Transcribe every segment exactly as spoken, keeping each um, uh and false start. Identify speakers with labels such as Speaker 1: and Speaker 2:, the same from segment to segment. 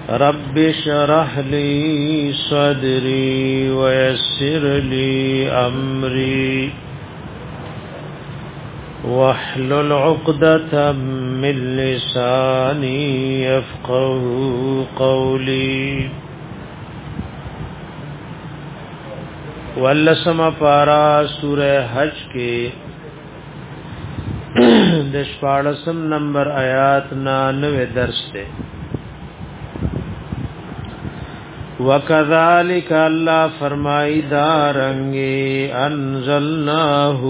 Speaker 1: رب اشرح لي صدري ويسر لي أمري واحلل عقدة من لساني يفقهوا قولي. واللسم پارا سورہ حج کے دشپاڑسم نمبر آیات نانوے درس دے. وَكَذَلِكَ اللہ فرمائی دارنگے انزلناہو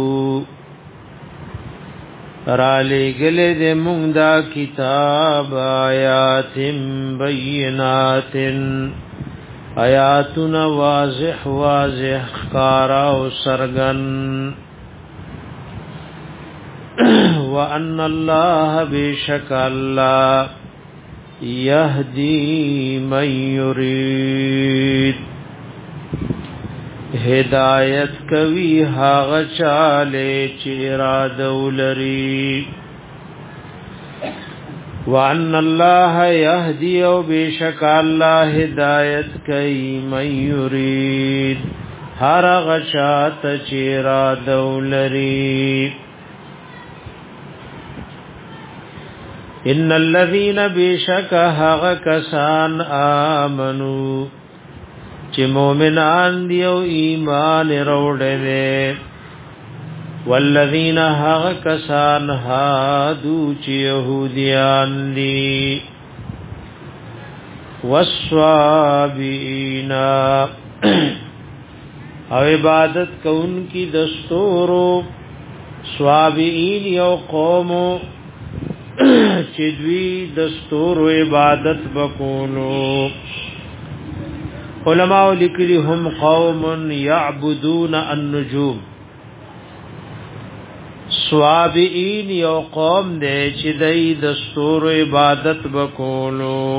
Speaker 1: رالی گلے دے مونگدا کتاب آیات بینات آیاتنا واضح واضح کارا و سرگن وَأَنَّ اللَّهَ بِشَكَ اللَّهِ يَهْدِي مَن يُرِيدُ ہدایت کوي هاغه چاله چې اراده ولري. وَأَنَّ اللَّهَ يَهْدِي او بِشَكَ اللَّهَ هدایت کوي من يُرِيدُ هر هغه چاته چې اراده ولري. ان الذين بشك هغه کسان آمنو چې مؤمنان دی او ایمان وروړي، والذین هغه کسان هادو چې يهوديان دي، والصابئین او عبادت کوونکی دستورو. صابئین یو قومو چې دوی دستور و عبادت بکولو. علماء لیکلی هم قوم یعبدون النجوم. صوابئین یو قوم دے چې دوی دستور و عبادت بکولو.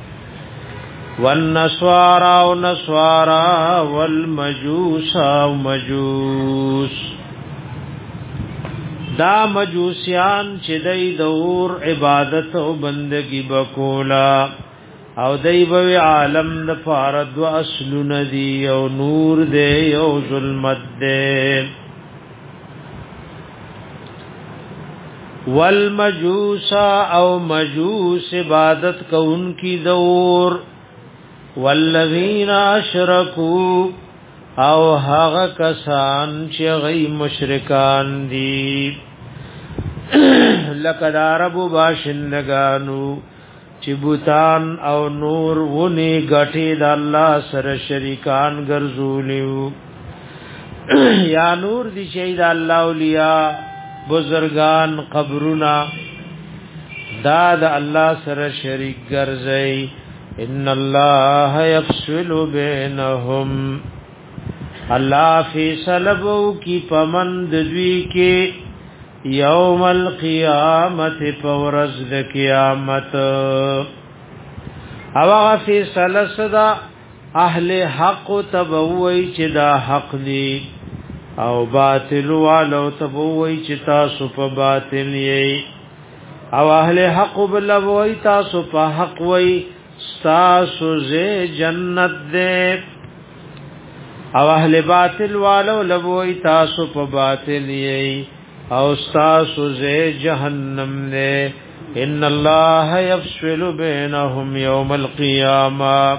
Speaker 1: والنسوارا و نسوارا والمجوس و مجوس دا مجوسیان چې دای دور عبادت او بندگی بکولا او دای به عالم د فارد و اصل ندی او نور دی او ظلمت دی. والمجوس او مجوس عبادت کون کی دور. والذین اشرکوا او هغه کسان چې غي مشرکان دي لکه عربو باشندگانو چې بوتان او نور ونی غټي د الله سره شریکان ګرځولیو یا نور دي چې د الله اولیاء بزرگان قبرنا دا د الله سره شریک ګرځي. ان الله يفصل بينهم اللہ فی صلبو کی پمند دوی کے یوم القیامت پورز د قیامت. او فی صلصدا اہل حق تبوی چې دا حق دی او باطل والو تبوی چې تاسو په باطل یې. او اہل حق بلوی تاسو په حق وی تاسو زه جنت دے. او اهل باطل والو لبوی تاسو په باطل یی او تاسو زه جهنم نه. ان الله يفصل بينهم يوم القيامه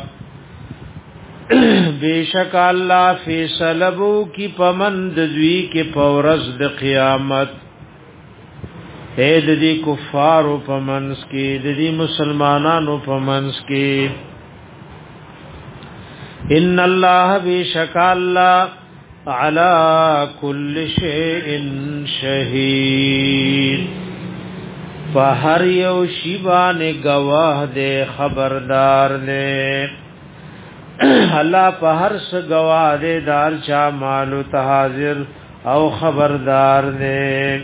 Speaker 1: بیشک الله فیصلو کی پمند دوی کې پورز د قیامت. اے د دې کفارو پمنس کې د دې مسلمانانو پمنس کې. ان الله بیشک الله علی کل شیء شهید فہر یو شیبان گواہ دے خبردار دے. اللہ پہر سے گواہ دے دار چا مالو تحاضر او خبردار دے.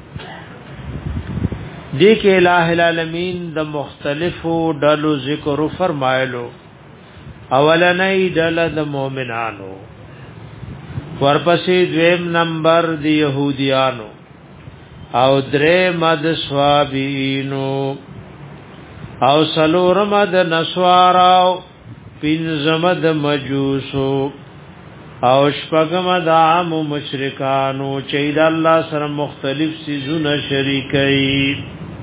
Speaker 1: دیکھ الہ العالمین د مختلفو ڈلو ذکر فرمائلو. اولنی ڈل د مومنانو، ورپسی دویم نمبر دی یہودیانو او درے مد سوابینو او سلورم د نسواراو پنځم د مجوسو او شپږم د عام مشرکانو چې د الله سره مختلف سيزونه شریکي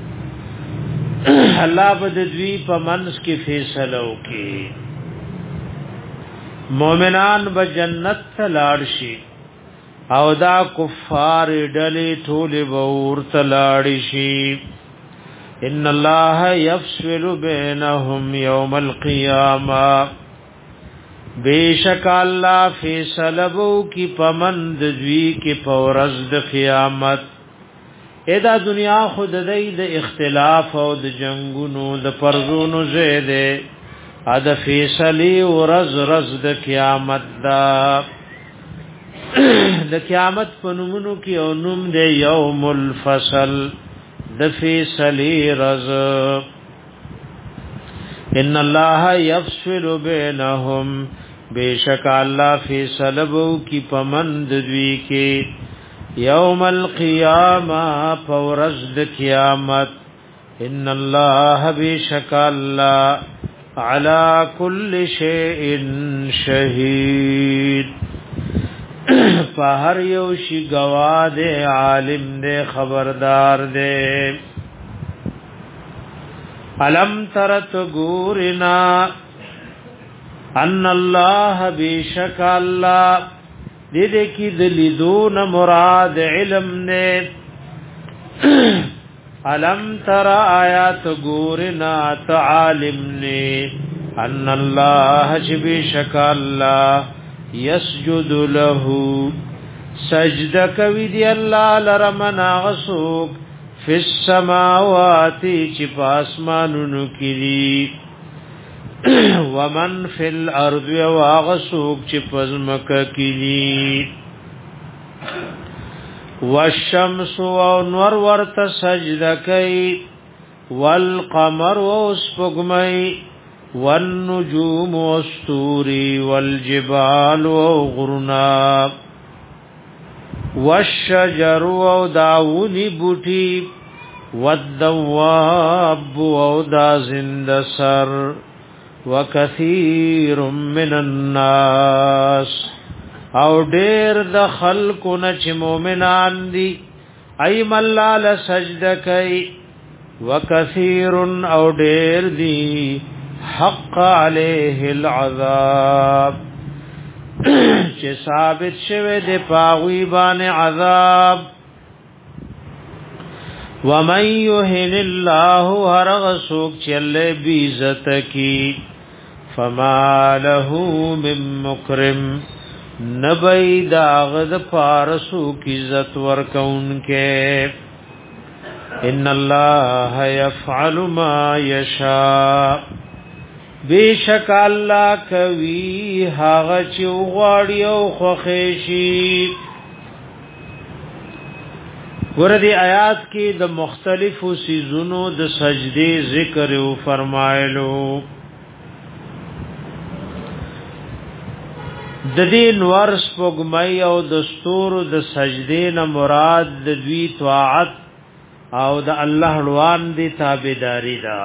Speaker 1: الله به د دوی په منځ کې فیصله وکړي مؤمنان به جنت ته لاړ شي او دا کفار ډلې ټول به ورته لاړ شي ان الله يفصل بينهم يوم القيامه بیشک الله فیصله وو کی پمند دوی کی پورز د قیامت ادا دنیا خود دای د اختلاف او د جنگونو د پرزونو زیده ا د فیصله ورز رز د قیامت دا د قیامت په نومونو کې او نوم د یوم الفصل د فیصله رز ان الله يفصل بينهم بیشک الله فیصله وو کی پمند دوی کې یوم القیامه فورز د قیامت ان الله بیشک الله على كل شيء شهید فهر یو شی گواه دے عالم دے خبردار دے علم ترت گورنا ان الله بیشک الله دې دې کې دلیدون مراد علم نے علم تر آیات گورنا تعالم نے ان الله بیشک الله یسجد له سجده کوي دی الله لرمنا غسوک فی السماوات چې پاسمانونو کې دي ومن فی الارض واغسوک چې پزمکه کې دي والشمس ونور ورته سجده کوي والقمر وسپغمای والنجوم والسطور والجبال وغرنا والشجر وداونی بوٹی والدواب ودا زند سر وکثیر من الناس او ډیر د خلکو نه چې مؤمنان دي ایم الله لسجده کوي وکثیر او ډیر دي حق علیه العذاب چې ثابت شوه د پاوی باندې عذاب ومن یهن الله هرغسوک چله بی عزت کی فما له من مکرم نبی داغد پارسو کی عزت ورکون کے ان الله يفعل ما يشاء بیشک الله کوي هغه چې غواړي او خوښي ورته آیات کې د مختلفو سيزونو د سجدي ذکر او فرمایلو د دې نور سپوږمۍ او د ستورو د سجدي نه مراد د دوی طاعت او د الله روان دي تابعداري ده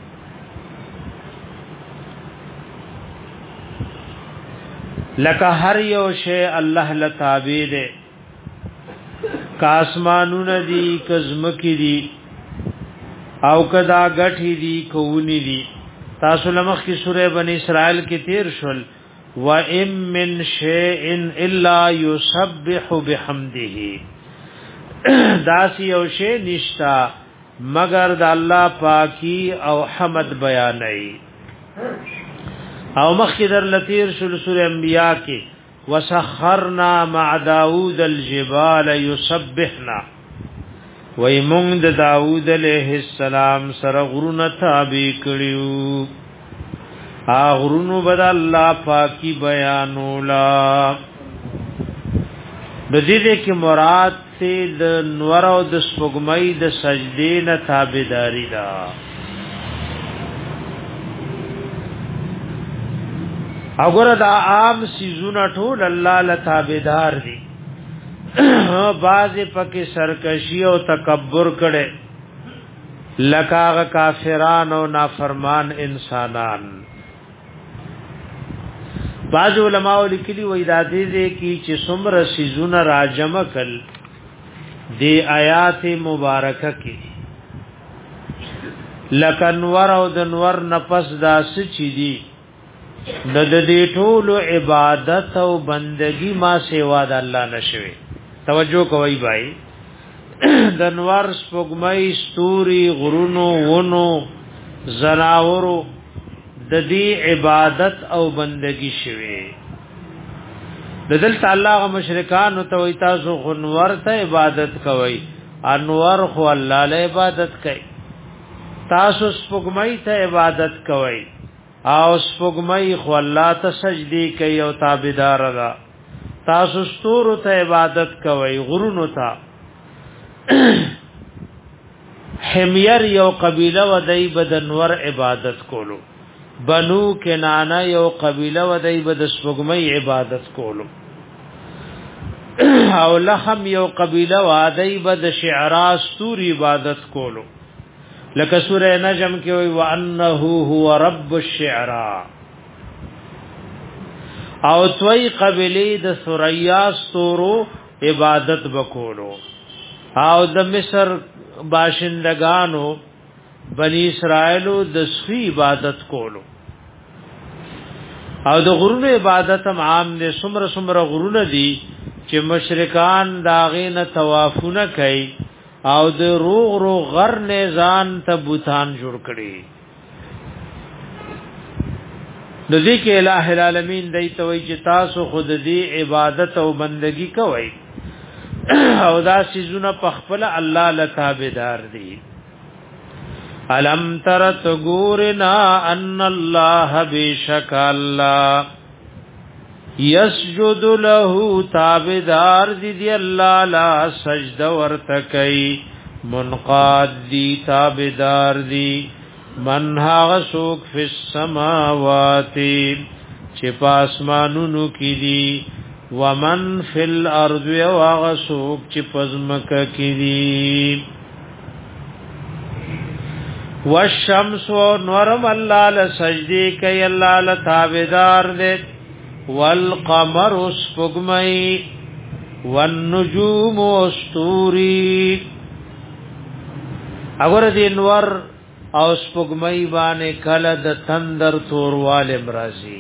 Speaker 1: لکه هر یو شی الله لتابع ده کاسمانون دی کزمکی دی او کدا غټی دی کونی دی تاسو لمخ کی سورہ بنی اسرائیل کې تیر شول و ام من شیء الا یسبح بحمده داسی او شی نشتا مگر د الله پاکی او حمد بیانای او مخکې در لتیر شل سورہ انبیاء کې وسخرنا مع داوود الجبال يسبحنا ويمون د داوود علیہ السلام سره غرونه تابع کړیو ا غرونو بد الله پاکي بیانولا د دې کې مراد ته د نور او د سپوږمۍ د سجدې نه تابعداري ده اگر دا عام سیزونه ټول الله لتابعدار دي باز پکې سرکشی او تکبر کړي لکاغ کافران او نافرمان انسانان. بعض علماء لیکلي وای دا دې کی چې څومره سيزونه راجمع کل دی آیات مبارکه کې لکنور او دنور نفس داس چي دي د دې ټول عبادت او بندگی ما سیوا د الله نشوي. توجه کوي بھائی دنور سپوږمۍ ستوري غرونو ونو زناورو د دې عبادت او بندگی شوي. د دل تعالی غ مشرکان او تو تاسو غنور ته عبادت کوي انور خو الله له عبادت کوي. تاسو سپوږمۍ ته عبادت کوي او سپوږمۍ خو الله ته سجدي کوي او تابعدار ده. تاسو ستورو ته عبادت کوي غرونو ته. حمیر یو قبیله و دای بدنور عبادت کولو. بنو کنانه یو قبیله و دای بد سپوږمۍ عبادت کولو. او لخم یو قبیله و دای بد شعرا ستوري عبادت کولو. لکه سوره نجم کې وی وانه هو رب الشعراء. او توي قبیله د ثریا ستورو عبادت وکولو. او د مصر باشندگانو بنی اسرائیلو د سخی عبادت کولو. او د غرونو عبادت هم عام دي. سمره سمره غرونه دي چې مشرکان داغینه طوافونه کوي او د روغ روغ غر نه ځان ته بوتان جوړ کړي. د دې کې الٰه العالمین دای ته وی چې تاسو خود دې عبادت او بندگی کوئ او دا سيزونه پخپل الله لتابدار دي. الم ترت غورنا ان الله بشک الله یسجد له تابدار دی دی الله لا سجده ورته کوي منقاد دی تابدار دی من ها سوق فی السماوات چې پاسمانونو کې دی ومن فی الارض و سوق چې پزمک کې دی والشمس ونورم الله لسجدی کوي الله لتابدار دی والقمر سپوږمۍ والنجوم استوري. اگر دې انور او سپوږمۍ باندې کله د تندر توروال امرازي.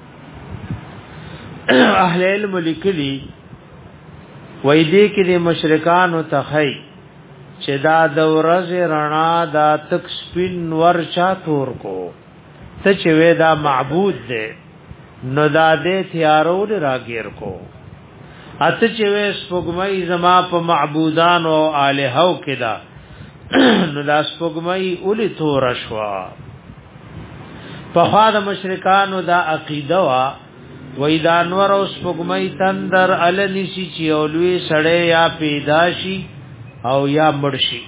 Speaker 1: اهل علم لیکلي وای دې کې د مشرکانو تخی چې دا د ورځې رڼا دا تک سپین ور چا تور کو ته چې وې دا معبود دی نو دا دې تیارو راګیر کو. اته چې وې سپوږمۍ زما په معبودان او الہو کې دا نو دا سپوږمۍ اولی تور شوا. په خوا د مشرکانو دا عقیده وا وې دا انور او سپوږمۍ تندر النسی چې اولوي سړې یا پیداشي او یا مرشي.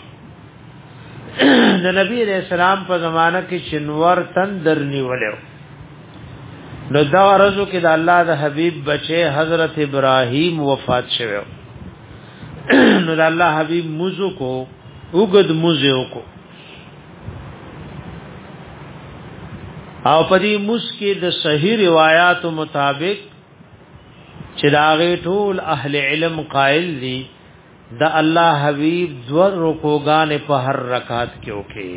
Speaker 1: د نبی رسول الله په زمانہ کې شنور تندر نیولې نو دا ورځو کې د الله د حبيب بچي حضرت ابراهيم وفات شوه. نو د الله حبيب موزو کو وګد موزو کو او پدې موس کې د صحیح روایت مطابق چې داغه ټول اهل علم قائل دي د الله حبيب ذور رکوغان په هر رکعت کې وکي.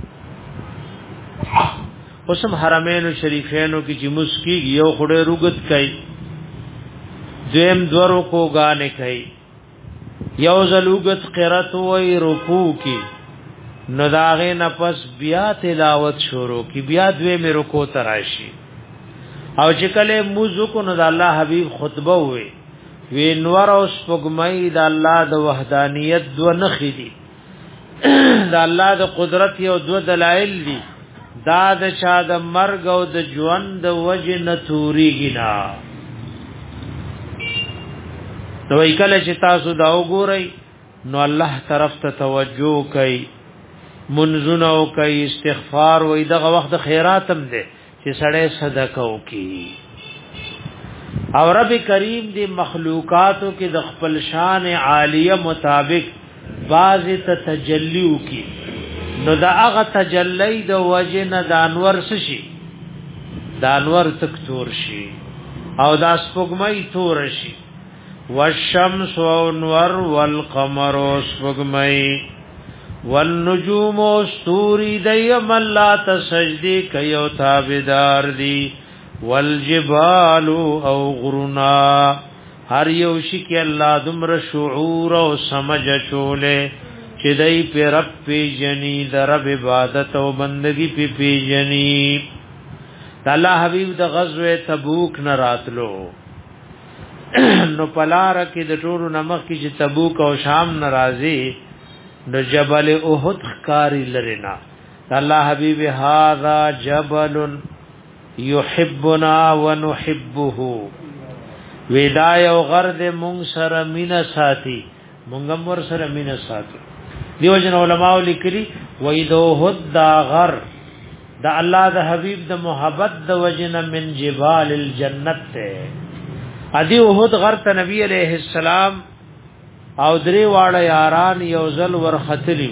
Speaker 1: اوسم حرمین شریفینو کې چې مسکی یو خړې رغت کوي دیم ذور رکوغان کوي یو زلوغت قرات وای رکوع کې نو داغه نفس بیا تلاوت شروع کی بیا دوی مې رکوع تراشي. او چې کله موضوع کو نو د الله حبيب خطبه وي وی نور او سپوږمۍ د الله د وحدانیت دو نخې دي د الله د قدرت یو دو دلایل دي. دا د چا د مرګ او د ژوند د وجه نتوريږي نا. نو کله چې تاسو دا وګورئ نو الله طرف ته توجه کوي منځونه کوي استغفار وای دغه وخت خیراتم دي چې سړی صدقه وکي. او رب کریم دی مخلوقاتو کې د خپل شان عالیه مطابق باز ته تجلیو کی نو دا هغه تجلی د وجه نه د انور شي د انور تک تور شي او دا سپوږمۍ تور شي والشمس والنور والقمر سپوږمۍ والنجوم استوري دیم الله تسجدي کيو تابدار دي والجبال او غرنا هر یو شي کې الله دمر شعور او سمجھ چولې چې دای په رب پی جنې د رب عبادت او بندگی پی پی جنې الله حبیب د غزوه تبوک نه راتلو نو پلار کې د ټورو نمک کې چې تبوک او شام ناراضي نو جبل احد خکاری لرنا الله حبیب هذا جبل يحبنا ونحبه ودای او غرد مون سره مینا ساتي مونږم ور سره مینا ساتي دیو جن علماء لیکلي وایدو حد دا غر دا الله د حبیب د محبت د وجنه من جبال الجنت ته ادي احد غر ته نبی عليه السلام او درې واړه یاران یو ځل ور ختلی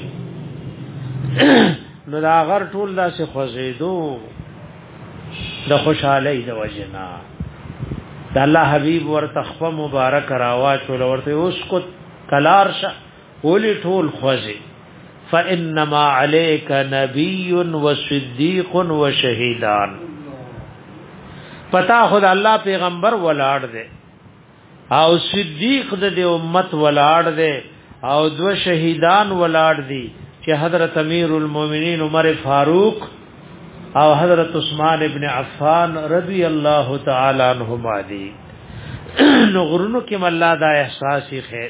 Speaker 1: نو دا غر ټول داسې خوځیدو د خوشحالي د وجنا د الله حبيب ور تخفه مبارک راوا چول ورته اوس کو کلارشه ولي ټول خوځي فانما عليك نبي وصديق وشهيدان پتا خود الله پیغمبر ولاړ دے او صدیق د امت ولاړ دے او دو شهیدان ولاړ دي چې حضرت امیر المؤمنین عمر فاروق او حضرت عثمان ابن عفان رضی الله تعالی عنہما دي نو غرونو کې مله دا احساس خیر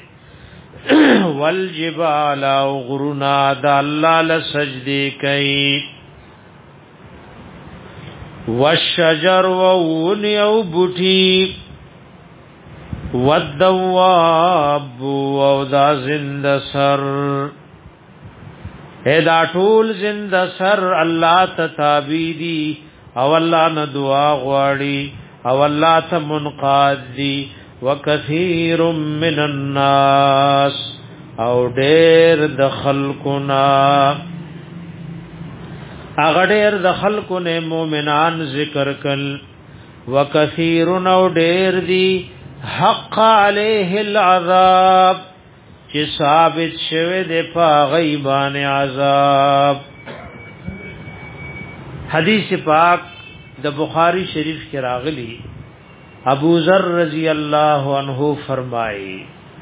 Speaker 1: والجبال او غرونا دا الله لسجدي کوي والشجر وون او بوټي والدواب او دا زند سر ادا ټول زند سر الله تتابیدی او الله نه دعا غواړي او الله ته منقاد دي وکثیر من الناس او ډیر د خلقنا اغه ډیر د خلقونه مؤمنان ذکر کل وکثیر او ډیر دی حق علیه العذاب چې ثابت شوه د پاغیبان عذاب حدیث پاک د بخاری شریف کې راغلی ابو ذر رضی اللہ عنہ فرمائی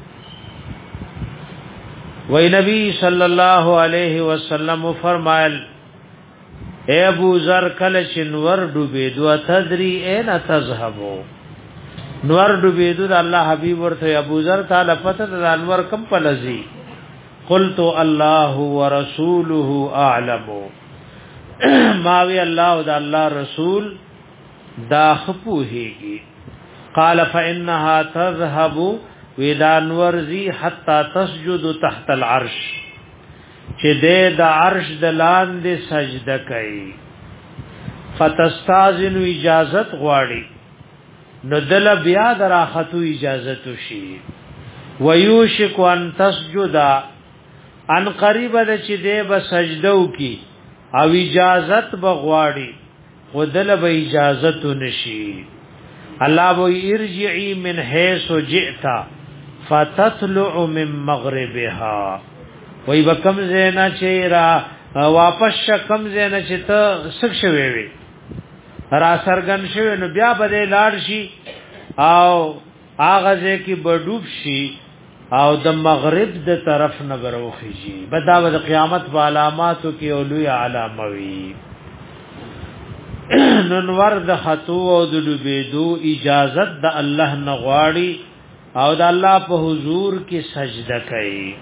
Speaker 1: وی نبی صلی اللہ علیہ وسلم فرمائل اے ابو ذر کلچ نور ڈوبیدو تدری این تذهبو نور ڈوبیدو دا اللہ حبیب ورته ابو ذر تعالی پتہ دا انور کم پلزی قلت اللہ ورسوله اعلم ماوی اللہ دا اللہ رسول دا خپوهیږي قال فانها تذهب ودان ورزي حتى تسجد تحت العرش چې د عرش د لاندې سجده کوي فتستاذن اجازت غواړي نو دل بیا دراختو اجازت شي ويوشك ان تسجد ان قریب د چې د به سجدو کی او اجازت بغواړي خدل به اجازت نشي الله وی ارجعی من حيث جئت فتطلع من مغربها وی وکم زینا چیرا واپس کم زینا چې ته سک شوي وي را سرګن شوي نو بیا بده لاړ شي او اغه کې بډوب شي او د مغرب د طرف نه بروخي شي بداوه د قیامت په علاماتو کې اولوی علامه وي ننور د خطو او د ډوبېدو اجازت د الله نغواړي او د الله په حضور کې سجده کوي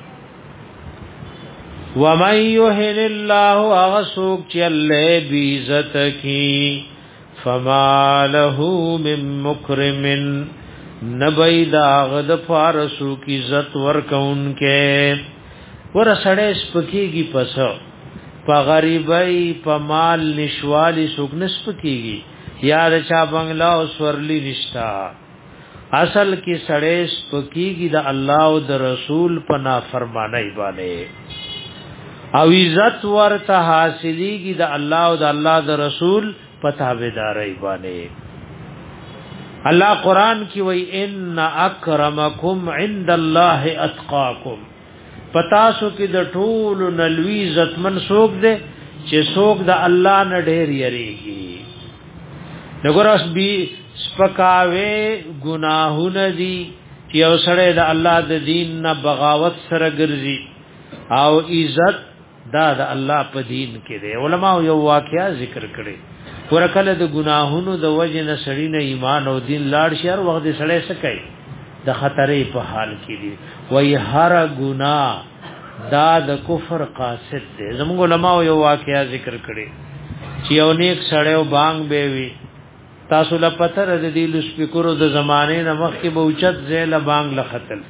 Speaker 1: ومن يهن الله اغسوک چې الله بی عزت کی فما له من مکرم نبی داغد فارسو کی عزت ورکون کې ور سړې سپکیږي پسو په غریبای په مال نشوالی سوق نسپکیږي یاد چا بنگلا او سورلی نشتا اصل کې سړې سپکیږي د الله او د رسول په نافرمانی باندې او عزت ورته حاصلېږي د الله او د الله د رسول په تابعداري باندې. الله قران کې وای ان اکرمکم عند الله اتقاکم، پتاسو کې د ټول نلوی عزت من څوک دی چې څوک د الله نه ډېر یریږي. دغه بي سپکاوي ګناهونه دي چې اوسړه د الله د دین نه بغاوت سره ګرځي، او عزت دا د الله په دین کې دی. علما یو واقعیا ذکر کړي، ورکله د ګناهونو د وجه نه سړی نه ایمان او دین لاړ شي، هر وخت سړی سکي د خطرې په حال کې دی. وای هر ګناه دا د کفر قاصد دی. زموږ علما یو واقعیا ذکر کړي چې یو نیک سړی او بانګ به وي، تاسو له پتر د دې لسپیکرو د زمانه نه مخکې به اوچت زیل بانګ لختل،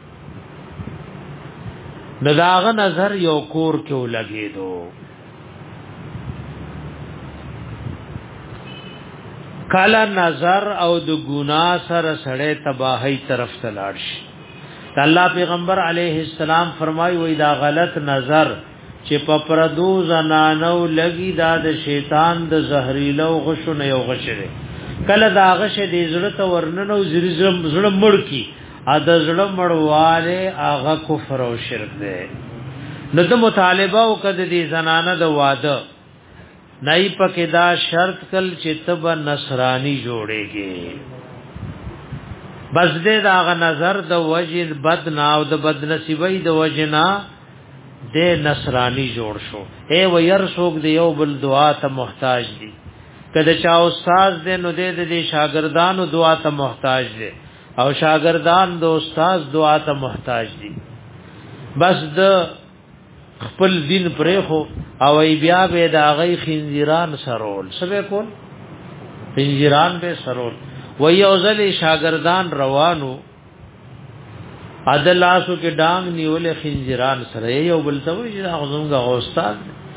Speaker 1: نداغه نظر یو کور کې ولګېدو. کله نظر او د ګناه سره سړی تباہی طرف ته لاړ شي. الله پیغمبر علیه السلام فرمایي وای دا غلط نظر چې په پردو زنانو لګي دا د شیطان د زهريلو غشو نه یو غشره، کله دا غشه دې زړه ته ورننو زړه زړه مړ کی ا د زړه مړواله هغه کفر او شرک دی. نو د مطالبه او کده دې زنانه د واده نای پکې دا شرط کل چې تب نصرانی جوړيږي، بس دې دا غ نظر د وجه بد نه او د بد نصیبۍ د وجه نه دې نصرانی جوړ شو. اے و ير سوق دی یو بل دعا ته محتاج دي، کله چا استاد دې نو دې دې شاګردانو دعا ته محتاج دي، او شاګردان د استاد دعا ته محتاج دي. بس د خپل دین پرې خو او ای بیا به دا غي خنزیران سرول سبه کول خنزیران به سرول. و یوزل شاګردان روانو عدلاسو کې ډانګ نیول خنزیران سره یو بل ته وی دا غزونګه استاد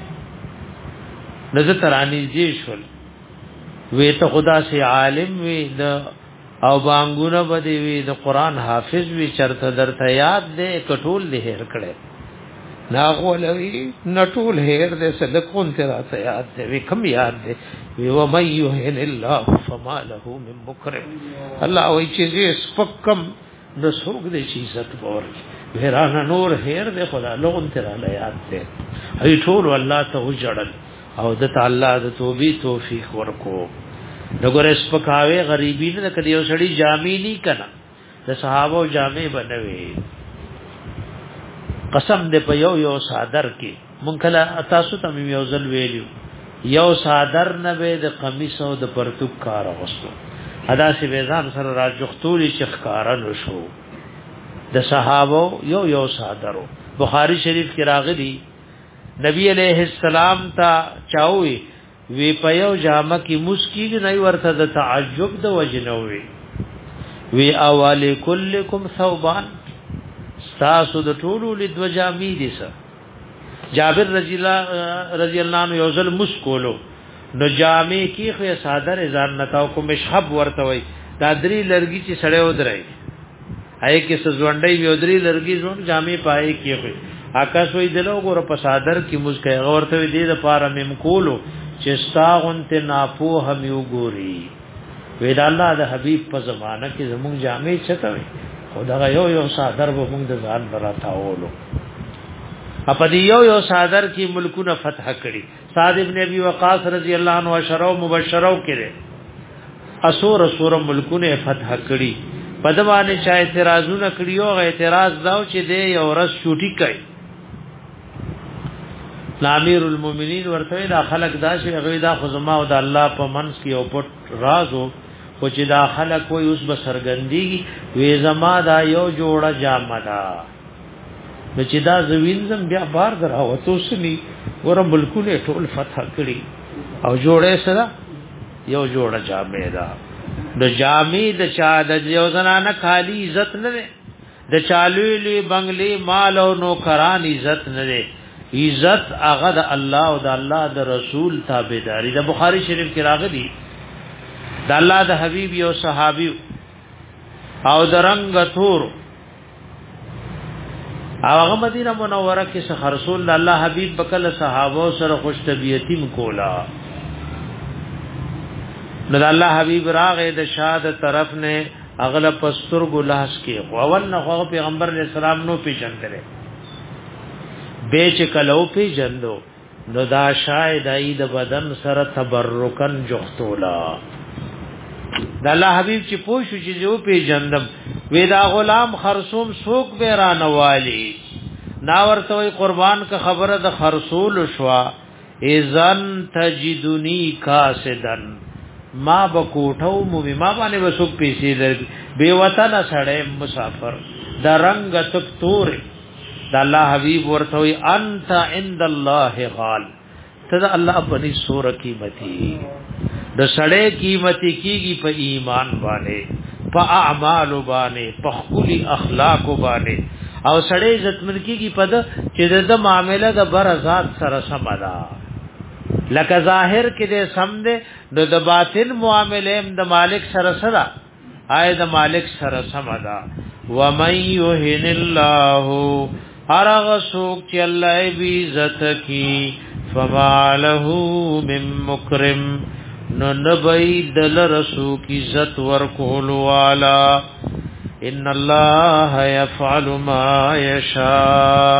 Speaker 1: نزه ترانی جی شول. وی ته خدا سے عالم وی د او بانګونه بده وی د قران حافظ وی چرته درته یاد دې کټول دې هر کړه ناغولوی نټول هیر دې صدقون تیرا ته یاد دې وی کم یاد دې وی و مَن يُهِنِ اللَّهُ فَمَا لَهُ مِن مُكْرِمٍ. الله وی چې دې سپکم د سوق دې شي عزت ور ورانه نور هیر دې خدا لون تیرا یاد دې ای ټول الله ته وجړل او د تعالی د توبې توفیق ورکو. دغه سپکاوي غریبی نه کړي یو سړی جامې نه کنا د صحابه جامې بنوي. قسم دې په یو یو صادر کې مونږ کله تاسو ته یو ځل ویلو، یو صادر نه به د قمیص او د پرتوک کار غوښتو ادا سی ویزان سره راجختوري چخکارا نشو. د صحابه یو یو صادرو بخاری شریف کې راغلي نبی علیہ السلام تا چاوي وی په یو جامه کې مسکی نه ورته د تعجب د وجنوي وی اواله کلکم ثوبان تاسو د ټولو لدو جامې دي سر. جابر رضی الله رضی الله عنه یو ځل مسکولو نو جامې کې خو صادر ځان نتاو کو مشحب ورته وي دا درې لرګي چې سړې ودرای آی کې سزونډي وی درې لرګي زون جامې پای کې خو آکاش وې دلو ګور په صادر کې مسکه ورته دې د پاره مم کولو چې استاغنت ناپو هم یو ګوري. وې دا الله د حبيب په زمانہ کې زموږ جامې چته وي خدای یو یو صادر به موږ د ځان براتاولو. په دې یو یو صادر کې ملکونه فتح کړي. سعد ابن ابي وقاص رضی الله عنه اشرو مبشرو کړي اسور اسور ملکونه فتح کړي. په دمانه چا اعتراضونه کړي او اعتراض داو چې دې یو رس شوټي کوي. امیر المؤمنین ورته دا خلق دا شي غوي دا خزما او د الله په منځ کې او پټ رازو خو چې دا خلق وي اوس به سرګندېږي وې زما دا یو جوړه جامه ده نو چې دا زوینځم بیا بار دراوته سني ور ملکونه ټول فتح کړي او جوړه سره یو جوړه جامه ده. د جامې د چا د یو زنانه خالی عزت نه ده، د چالولی بنگلي مال او نوکران عزت نه ده. عزت هغه د الله او د الله د رسول تابعداري. د بخاری شریف کې راغلي د الله د حبيب یو صحابي او د رنگ تور هغه مدینه منوره کې څخه رسول الله حبیب بکله صحابه سره خوش طبیعتی کولا نو الله حبیب راغه د شاد طرف نه اغله پستر ګلاس کې اول نه پیغمبر علیہ السلام نو پیژندره بیچ کلو پیژندو نو دا شاید اید بدن سره تبرکن جختولا دا الله حبیب چې پوښو چې جو پیژندم ودا غلام خرصوم سوق بیرانوالی نا ورته قربان کا خبره د خرصول شوا اذن تجدنی کاسدن ما بکوټو مو ما باندې وسوک پیسې در بے وطن سړی مسافر دا رنگ تک تور دا الله حبیب ورته وی انت عند الله غال ته الله په سور قیمتي د سړی قیمتي کیږي په ایمان باندې په اعمال باندې په خولي اخلاق باندې او سړی عزتمن کیږي په د چې د معاملې د بر ذات سره سمدا لکه ظاهر کې دې سم دې د باطن معاملې د مالک سره سره آی د مالک سره سمدا و من یهن الله ارغ سوک چې الله بی عزت کی فما له من مکرم نو نبی دل رسول کی عزت ورکول والا ان الله يفعل ما يشاء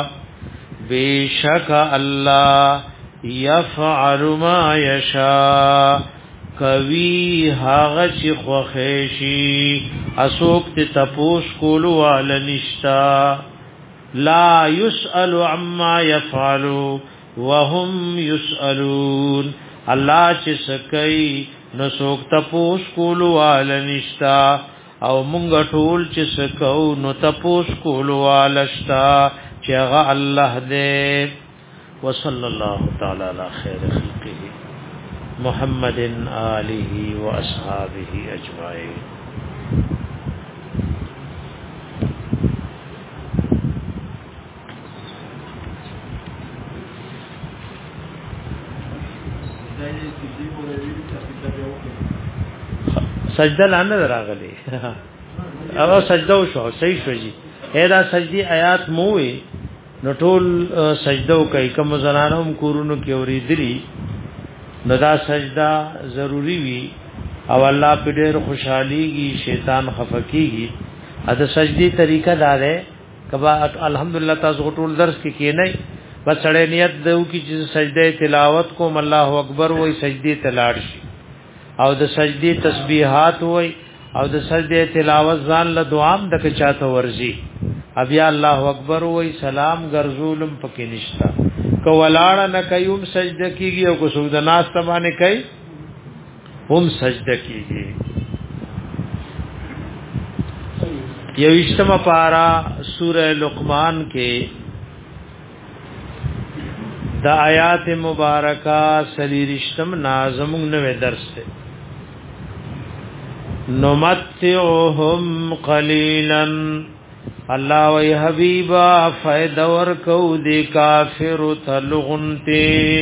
Speaker 1: بیشک الله يفعل ما يشاء کوي هغه چې خوښي اسوک ته تپوس کول والا نشتا لا يسأل عما يفعل وهم يسألون الله چې سکي نو څوک تپوس کول والا نشتا او مونږ ټول چې سکو نو تپوس کول والا شتا چې هغه الله دې وصلى الله تعالى على خير خلقه محمد آله واصحابه اجمعين سجده لاندې راغلي او سجده شو صحیح شو جی اېدا سجدي آیات موي نو ټول سجده کوي کوم زنانوم کورونو کې اوریدلی نو دا سجده ضروری وي او الله په ډېر خوشحاليږي شیطان خفقيږي اته سجدي طریقه دا ده کبا الحمدلله تاسو ټول درس کې کې نه بس سړی نیت دیو کی چې سجده تلاوت کوم الله اکبر وای سجدي تلاړ شي او د سجدي تسبیحات وای او د سجده تلاوت ځان له دعام دک چاته ورزي بیا الله اکبر وای سلام ګرځولم پکې نشتا کو ولاړ نه کيوم سجده کیږي او کو سود ناس تمانه کوي هم سجده کیږي یو اجتماع پارا سورہ لقمان کې دا آیات مبارکہ سلیرشتم نازم نوے درس ہے نمتعهم قلیلا اللہ وی حبیبا فائدہ ورکو دی کافر تلغنتے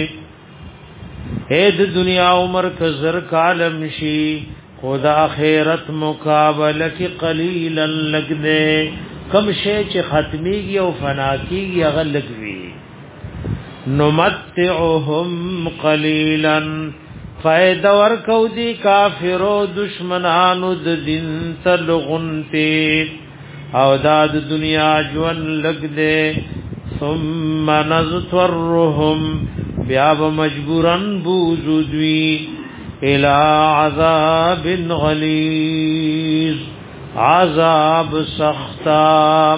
Speaker 1: اید دنیا عمر کزر کالم شی خدا آخرت مقابلہ کی قلیلا لگ دے کم شے چی ختمی گی او فنا کی گی اغل لگوی نمتعهم قلیلا فائدہ ورکو دی کافرو دشمنانو د دین تلغنتی او داد دنیا جون لگ دے ثم نضطرهم بیاب مجبورن بوزدوی الى عذاب غلیظ عذاب سختا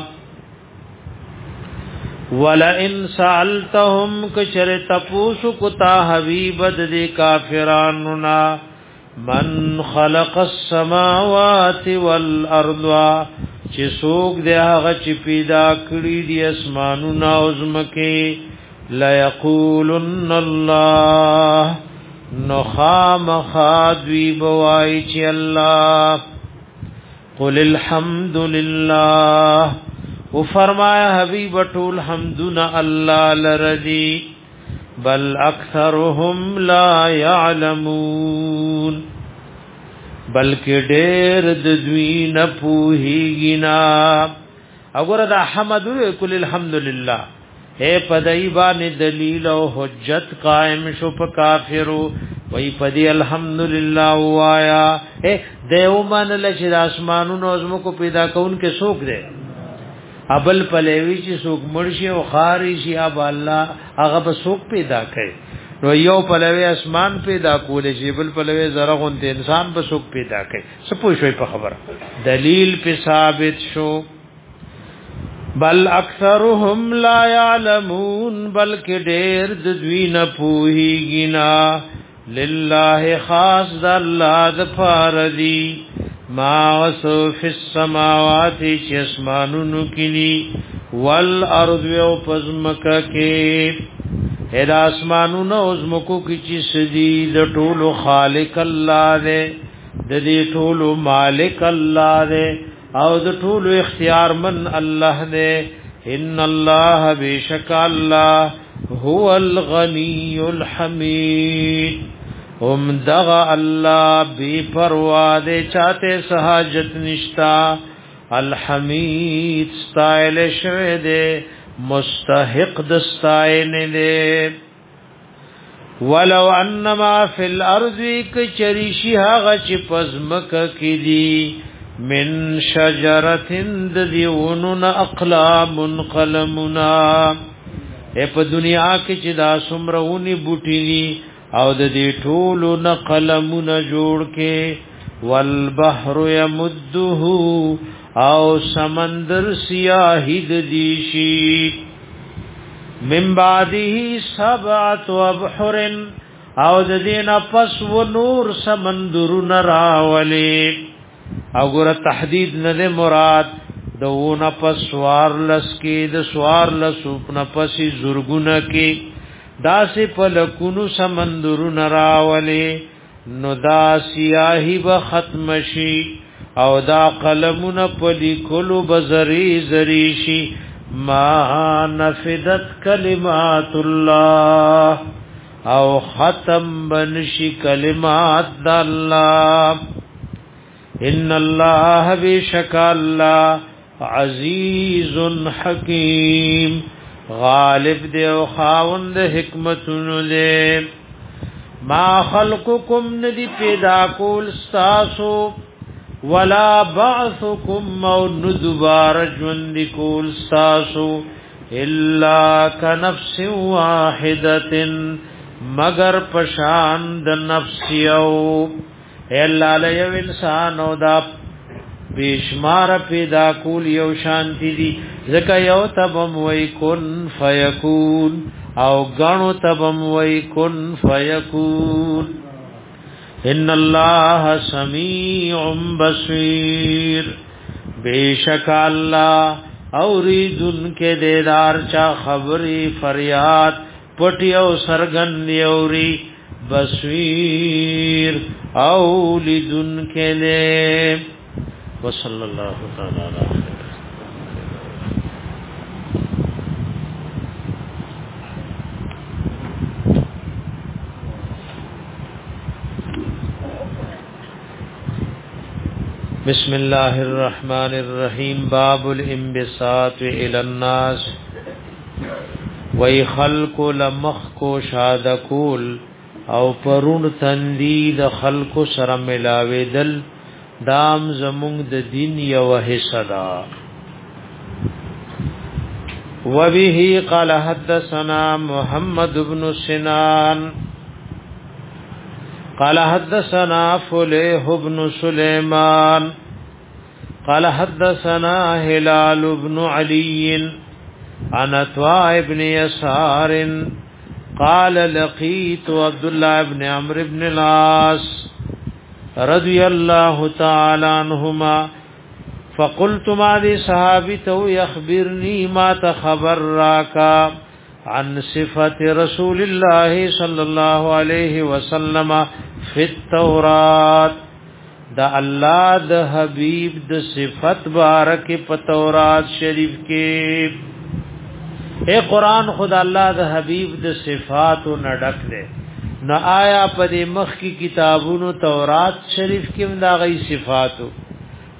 Speaker 1: ولئن سألتهم کشر تپوسو کتا حبیبت دی کافراننا من خلق السماوات والارض چی سوک دی آغا چی پیدا کری دی اسمانونا ازمکی لیقولن اللہ نخام خادوی بوائی چی اللہ قل الحمد للہ و فرمایا حبیب ټول حمدنا الله لردی بل اکثرهم لا يعلمون بلکې ډېر د دوی نه پوهیږي نه وګوره دا حمد کل الحمدلله اے پدای باندې دلیل او حجت قائم شو په کافرو وای پدی الحمدلله وایا اے دیو من لچ د اسمانونو زمکو پیدا کون کې څوک دی ابل پلوی چې څوک مرشي او خاري شي اب الله هغه به څوک پیدا کوي نو یو پلوی اسمان پیدا کول شي بل پلوی زرغون ته انسان به څوک پیدا کوي سپو شوي په خبره دلیل په ثابت شو بل اکثرهم لا يعلمون بلکې ډېر د دوی نه پوهیږي نه لله خاص د الله د فاردی ما وسو فی السماوات چې اسمانونو کینی والارض او پزمکه کې ادا اسمانونو او زمکو کې چې سدي د ټولو خالق الله دې د دې ټولو مالک الله دې او د ټولو اختیار من الله دې ان الله بیشک الله هو الغنی الحمید هم دغا اللہ بی پروا دے چاہتے سہاجت نشتا الحمید ستائل شوے دے مستحق دستائن دے ولو انما فی الارض کچریشی هاغ چی پزمک کی دی من شجرت دیونن اقلام قلمنا اے پا دنیا کی چی دا سمرونی بوٹی دی او د دې ټولو نقلمون جوړ کې والبحر يمده او سمندر سیاهی د دیشی من بعده سبعه ابحر او د دې نه پس و نور سمندر نراولي او ګره تحدید نه مراد دونه پس سوار لس کې د سوار لسو نه پس زورګونه کې داسې پلکونو سمندرو نراولی نو دا سیاهی با ختم شي او دا قلمون پلیکلو بزری زری شي ما نفدت کلمات الله او ختم بنشي کلمات دا الله ان الله بشک الله عزیز حکیم غالب دے او خاوند حکمتونو دے ما خلقکم ندی پیدا کول ستاسو ولا بعثکم او ندبار جوند کول ستاسو الا کنفس واحدت مگر پشان د نفسیو الا لیو انسان او دا بیشمار پیدا کول یو شانتی دی زکا یو تبم وی کن فیکون او گنو تبم وی کن فیکون ان اللہ سمیع بصیر بیشک اللہ اوریدن کے دیدار چا خبری فریاد پٹی او سرگن دیوری بصیر اولیدن کے لے وصلی اللہ تعالی علیہ بسم اللہ الرحمن الرحیم باب الانبساط الى الناس وی خلق لمخ کو شادکول او پرون تندید خلق سر ملاوی دل دام زمونږ د دین یو حصہ دا وبه قال حدثنا محمد بن سنان قال حدثنا فليح بن سليمان قال حدثنا هلال بن علي عن عطاء بن يسار قال لقيت عبد الله بن عمرو بن العاص رضی اللہ تعالی عنہما فقلت ما دی صحابی تو یخبرنی ما تخبر راکا عن صفت رسول اللہ صلی اللہ علیہ وسلم فی التورات دا اللہ دا حبیب دا صفت بارک پا تورات شریف کے اے قرآن خدا اللہ دا حبیب دا صفاتو نڈک دے نو آیا په دې مخ کی کتابونو تورات شریف کې دا غي صفاتو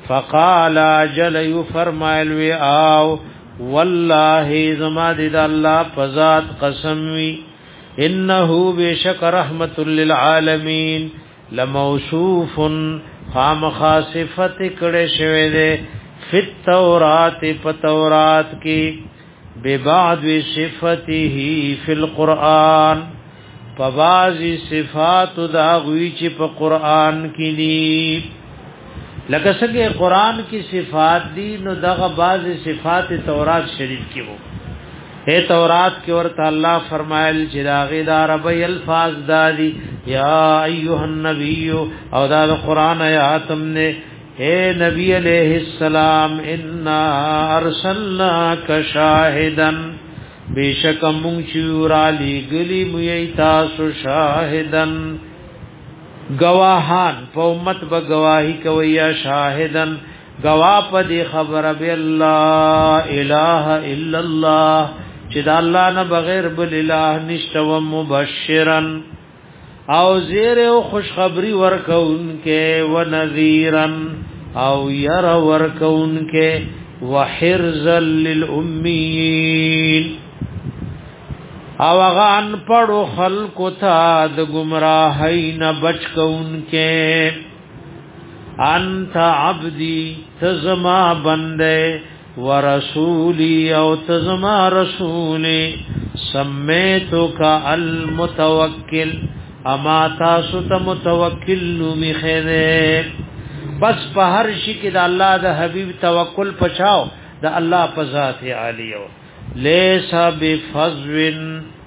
Speaker 1: فقال جل فرمایل وی او والله زما دې الله فزاد قسم وی انه بشک رحمت للعالمین لموصوف خام خاصفت کړه شوی دې فی التورات فتورات کی ببعض صفته فی القرآن فبعضی صفات دا غوی چې په قرآن کې دي لکه څنګه قرآن کی صفات دي نو دغه بعضی صفات تورات شریف کې وو اے تورات کې ورته الله فرمایل چې داغه د عربی الفاظ دادي یا ایها النبی او دا قرآن آیات نے اے نبی علیہ السلام انا ارسلناک شاهدا بیشک مونږ چې را لګلی مې تاسو شاهدن گواهان په امت به گواہی کوي یا شاهدن گواه په دې خبره به الله اله الا الله چې د الله نه بغیر بل اله نشته و مبشرا او زیر او خوشخبری ورکونکې و نذیرا او ير ورکونکې وحرزا للامین او غان پړو خلق تا د گمراهی نه بچ کونکې انت عبدی تزما بنده ورسولی او تزما رسولی سمیتو کا المتوکل اما تاسو ته متوکل نومي خیره بس په هر شي کې د الله د حبيب توکل پچاو د الله په ذات عالیو لیس بفضل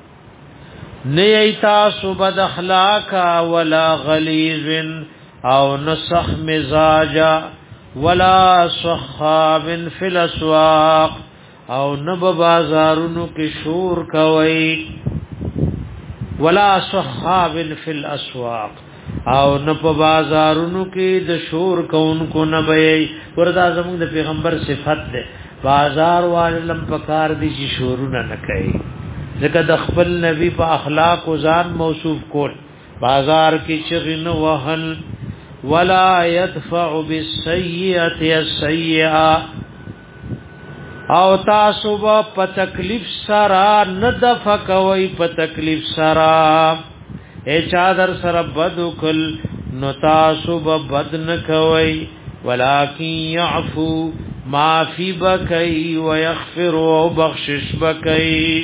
Speaker 1: نیتا سبد اخلاق ولا غلیظ او نسخ مزاجا ولا صخاب فی الاسواق او نب بازارونو کې شور کوي ولا صخاب فی الاسواق او نپ بازارونو کې د شور کونکو نه وي وردا زموږ د پیغمبر صفت ده بازار والم پکار دي چې شورونه نه کوي ځکه د خپل نبی په اخلاق او ځان موصوف کول بازار کې چغن وهل ولا يدفع بالسيئه السيئه او تاسو په تکلیف سره نه دفع کوي په تکلیف سره اے چادر سره بدکل نو تاسو بد نه کوي ولکن يعفو معفی بکی ويغفر وبخشش بکی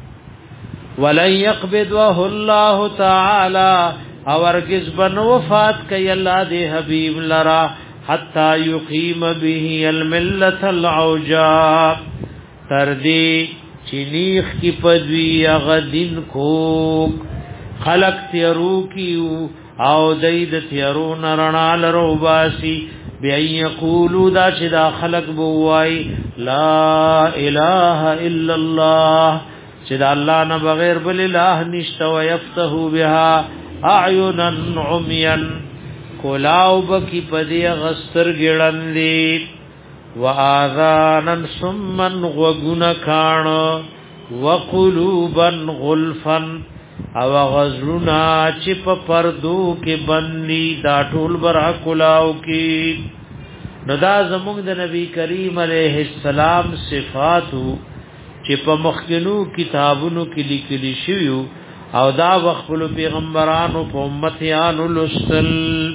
Speaker 1: ولن يقبضه الله تعالى اورگز بن وفات کئی اللہ دے حبیب لرا حتی یقیم به الملت العوجا تردی چنیخ کی پدوی اغدن کوک خلق تیرو کیو او دید تیرون رنال رو باسی بی یقولو دا چی دا خلق بوائی لا الہ الا اللہ چی دا اللہ نا بغیر بل الہ نشتا ویفتحو بها اعینا عمیا کلاو بکی پدی غستر گڑن لی و آذانا سمن غگن کان و قلوبا غلفا او غزلنا چپ پردو کې بندي دا ټول برا کلاو کې ندا زموږ د نبی کریم علیه السلام صفاتو چې په مخکنو کتابونو کې لیکلي شوی او دا وخپل پیغمبرانو په امتیانو لسل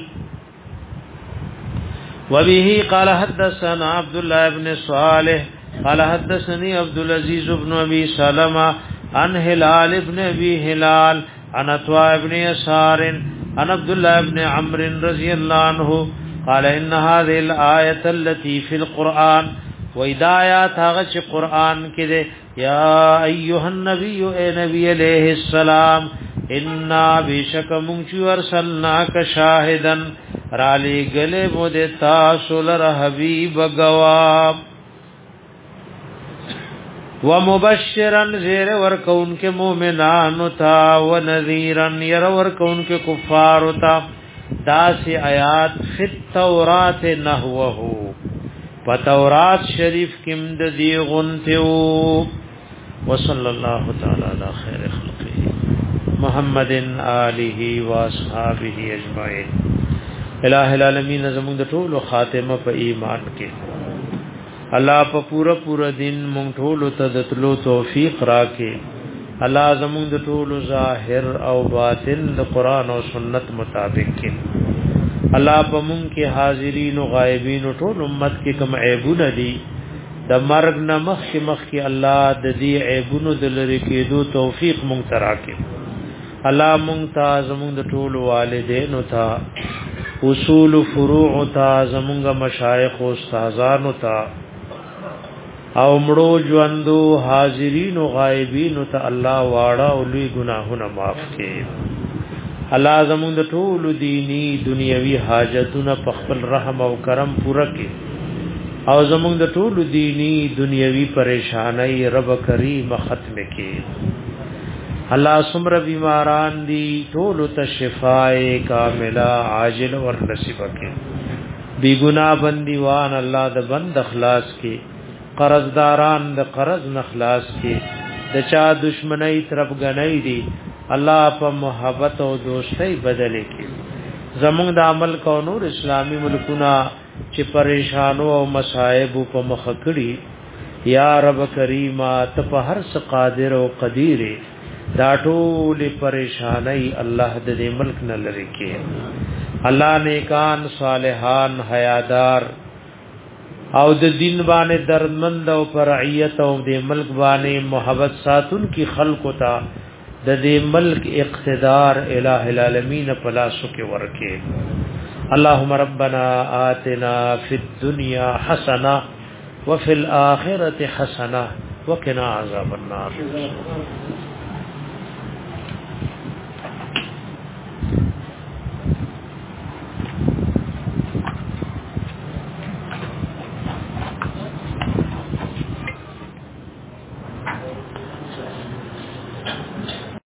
Speaker 1: وبه قال حدثنا عبد الله بن صالح قال حدثني عبد العزيز بن ابي سلمة عن هلال ابن ابي هلال عن عطاء ابن يسار عن عبد الله بن عمرو رضي الله عنه قال ان هذه الايه التي في القران وإدايات هغه قرآن کې ده یا ایها النبی اے نبی علیہ السلام ان بشک منشو ارسلناک شاهدن را لګله مود تاسو لره حبیب گواب ومبشرا زیر ورکون کے مومنانو تا ونذیرا یر ورکون کے کفارو تا داسی آیات فی التورات نحوہو فتورات شریف کم دی غنتیو وصلی اللہ تعالی علی خیر خلقه محمد آلہ و اصحابہ اجمعین الہ العالمین زمون د ټولو خاتمه په ایمان کې الله په پورا پورا دین مونږ ټولو ته د تلو توفیق راکې الله زمون د ټولو ظاهر او باطن د قران او سنت مطابق کې الله په مونږ کې حاضرین او غایبین او ټول امت کې کوم عیبونه دي د مرګ نه مخکې مخکې الله د دې عیبونو د لری کېدو توفیق مونږ ته راکې الله مونږ ته زمون د ټولو والدینو ته اصول فروع تا زمونږ مشایخ او استادانو تا او مړو ژوندو حاضرین او غایبین ته الله واړه او لوی ګناهونه معاف کړي الله زمونږ د ټولو دینی دنیوي حاجتونه په خپل رحم او کرم پوره کړي او زمونږ د ټولو دینی دنیوي پریشانای رب کریم ختم کړي الله سمر بیماران دی ټول ته شفای کامله عاجل ور نصیب کړي بی ګنا بندیوان الله د بند اخلاص کې قرضداران د قرض نخلاص کې د چا دشمنی طرف غنۍ دی الله په محبت او دوستۍ بدل کړي زمونږ د عمل کو نور اسلامی ملکونه چې پریشانو او مصائب په مخ کړي یا رب کریم ته په هر څه قادر او قدیر دا ټول پریشانی الله د دې ملک نه لری کې الله نیکان صالحان حیادار او د دین باندې درمند او پرعیت او د ملک باندې محبت ساتون کی خلق تا د دې ملک اقتدار الہ العالمین پلاسو کې ورکه اللهم ربنا آتنا فی الدنیا حسنه وفي الاخره حسنه وقنا عذاب النار